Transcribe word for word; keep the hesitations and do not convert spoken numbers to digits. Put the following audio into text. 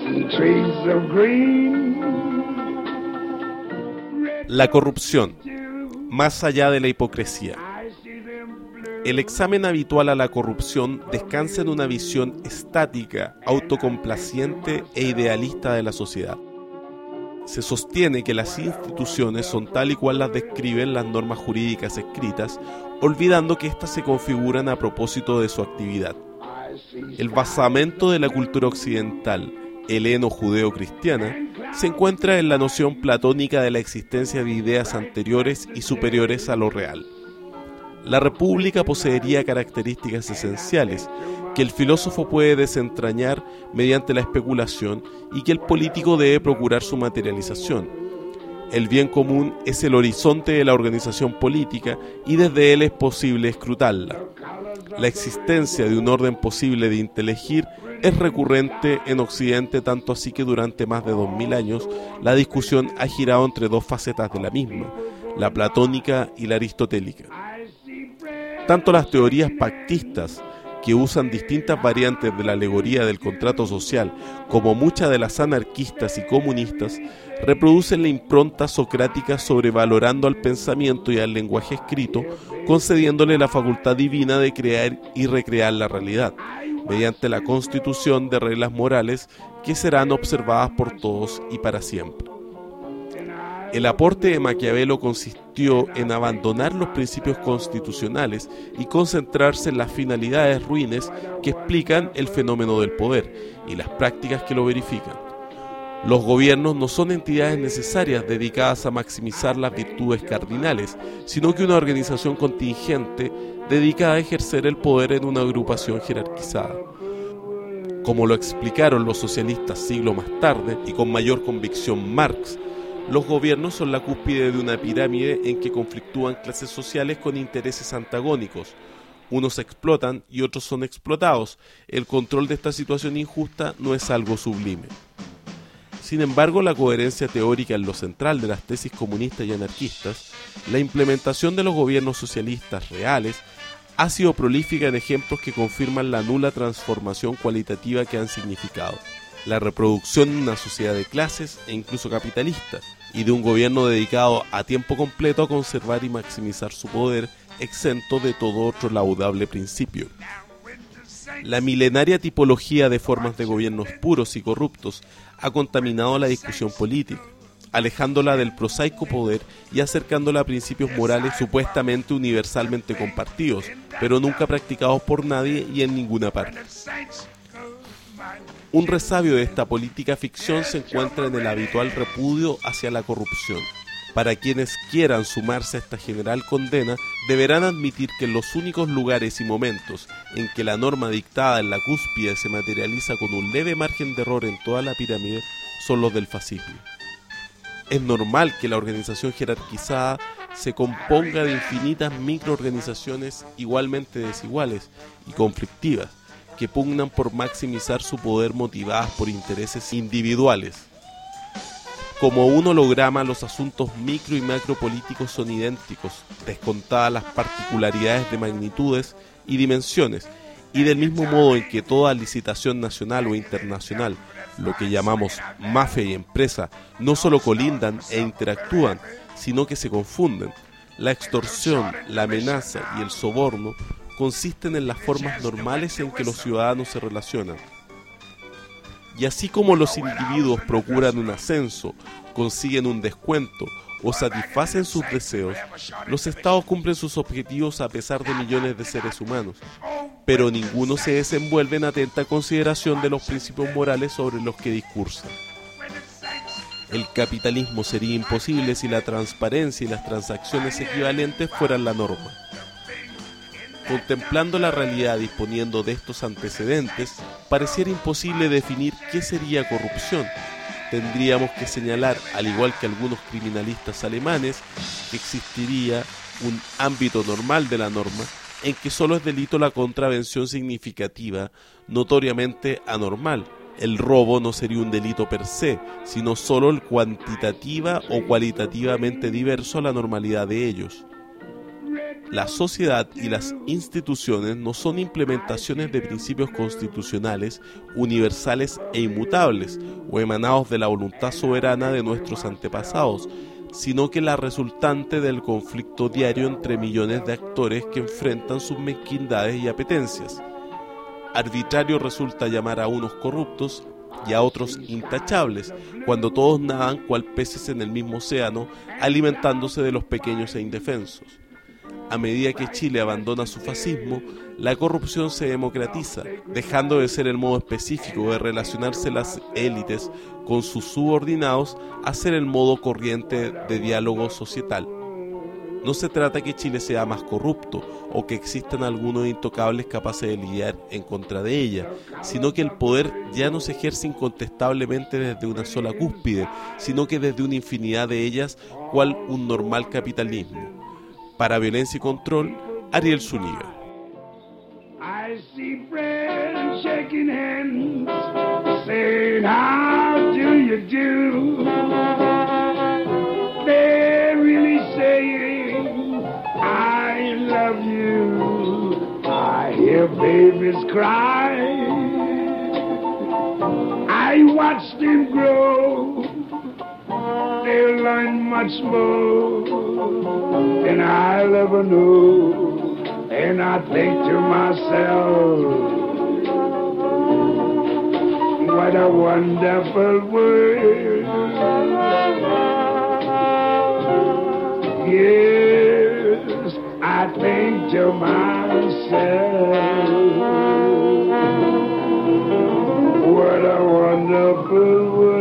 La corrupción, más allá de la hipocresía. El examen habitual a la corrupción descansa en una visión estática, autocomplaciente e idealista de la sociedad. Se sostiene que las instituciones son tal y cual las describen las normas jurídicas escritas, olvidando que éstas se configuran a propósito de su actividad. El basamento de la cultura occidental, heleno-judeo-cristiana, se encuentra en la noción platónica de la existencia de ideas anteriores y superiores a lo real. La república poseería características esenciales que el filósofo puede desentrañar mediante la especulación y que el político debe procurar su materialización. El bien común es el horizonte de la organización política y desde él es posible escrutarla. La existencia de un orden posible de inteligir es recurrente en Occidente, tanto así que durante más de dos mil años la discusión ha girado entre dos facetas de la misma, la platónica y la aristotélica. Tanto las teorías pactistas, que usan distintas variantes de la alegoría del contrato social, como muchas de las anarquistas y comunistas, reproducen la impronta socrática sobrevalorando al pensamiento y al lenguaje escrito, concediéndole la facultad divina de crear y recrear la realidad, mediante la constitución de reglas morales que serán observadas por todos y para siempre. El aporte de Maquiavelo consistió en abandonar los principios constitucionales y concentrarse en las finalidades ruines que explican el fenómeno del poder y las prácticas que lo verifican. Los gobiernos no son entidades necesarias dedicadas a maximizar las virtudes cardinales, sino que una organización contingente dedicada a ejercer el poder en una agrupación jerarquizada. Como lo explicaron los socialistas siglo más tarde y con mayor convicción Marx, los gobiernos son la cúspide de una pirámide en que conflictúan clases sociales con intereses antagónicos. Unos explotan y otros son explotados. El control de esta situación injusta no es algo sublime. Sin embargo, la coherencia teórica es lo central de las tesis comunistas y anarquistas. La implementación de los gobiernos socialistas reales ha sido prolífica en ejemplos que confirman la nula transformación cualitativa que han significado. La reproducción de una sociedad de clases e incluso capitalista, y de un gobierno dedicado a tiempo completo a conservar y maximizar su poder, exento de todo otro laudable principio. La milenaria tipología de formas de gobiernos puros y corruptos ha contaminado la discusión política, alejándola del prosaico poder y acercándola a principios morales supuestamente universalmente compartidos, pero nunca practicados por nadie y en ninguna parte. Un resabio de esta política ficción se encuentra en el habitual repudio hacia la corrupción. Para quienes quieran sumarse a esta general condena, deberán admitir que en los únicos lugares y momentos en que la norma dictada en la cúspide se materializa con un leve margen de error en toda la pirámide, son los del fascismo. Es normal que la organización jerarquizada se componga de infinitas microorganizaciones igualmente desiguales y conflictivas, que pugnan por maximizar su poder motivadas por intereses individuales. Como un holograma, los asuntos micro y macropolíticos son idénticos, descontadas las particularidades de magnitudes y dimensiones, y del mismo modo en que toda licitación nacional o internacional, lo que llamamos mafia y empresa, no solo colindan e interactúan, sino que se confunden. La extorsión, la amenaza y el soborno consisten en las formas normales en que los ciudadanos se relacionan. Y así como los individuos procuran un ascenso, consiguen un descuento o satisfacen sus deseos, los estados cumplen sus objetivos a pesar de millones de seres humanos, pero ninguno se desenvuelve en atenta consideración de los principios morales sobre los que discursan. El capitalismo sería imposible si la transparencia y las transacciones equivalentes fueran la norma. Contemplando la realidad disponiendo de estos antecedentes, pareciera imposible definir qué sería corrupción. Tendríamos que señalar, al igual que algunos criminalistas alemanes, que existiría un ámbito normal de la norma en que solo es delito la contravención significativa, notoriamente anormal. El robo no sería un delito per se, sino solo el cuantitativa o cualitativamente diverso a la normalidad de ellos. La sociedad y las instituciones no son implementaciones de principios constitucionales, universales e inmutables, o emanados de la voluntad soberana de nuestros antepasados, sino que la resultante del conflicto diario entre millones de actores que enfrentan sus mezquindades y apetencias. Arbitrario resulta llamar a unos corruptos y a otros intachables, cuando todos nadan cual peces en el mismo océano, alimentándose de los pequeños e indefensos. A medida que Chile abandona su fascismo, la corrupción se democratiza, dejando de ser el modo específico de relacionarse las élites con sus subordinados a ser el modo corriente de diálogo societal. No se trata que Chile sea más corrupto o que existan algunos intocables capaces de lidiar en contra de ella, sino que el poder ya no se ejerce incontestablemente desde una sola cúspide, sino que desde una infinidad de ellas, cual un normal capitalismo. Para Violencia y Control, Ariel Zúñiga. I see friends shaking hands, saying how do you do? They're really saying I love you. I hear babies cry. I watch them grow. They'll learn much more than I'll ever know. And I think to myself, what a wonderful world. Yes, I think to myself, what a wonderful world.